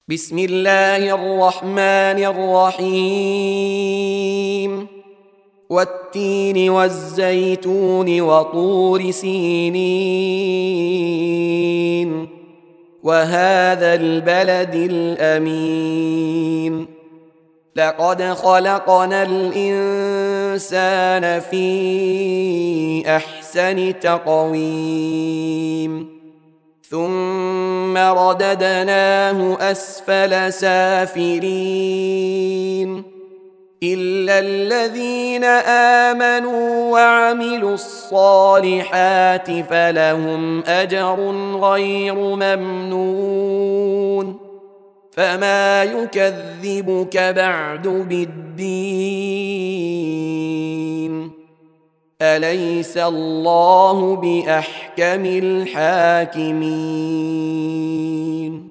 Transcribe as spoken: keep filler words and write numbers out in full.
بسم الله الرحمن الرحيم والتين والزيتون وطور سينين وهذا البلد الأمين لقد خلقنا الإنسان في أحسن تقويم ثم رددناه أسفل سافلين إلا الذين آمنوا وعملوا الصالحات فلهم أجر غير ممنون فما يكذبك بعد بالدين أليس الله بأحكم الحاكمين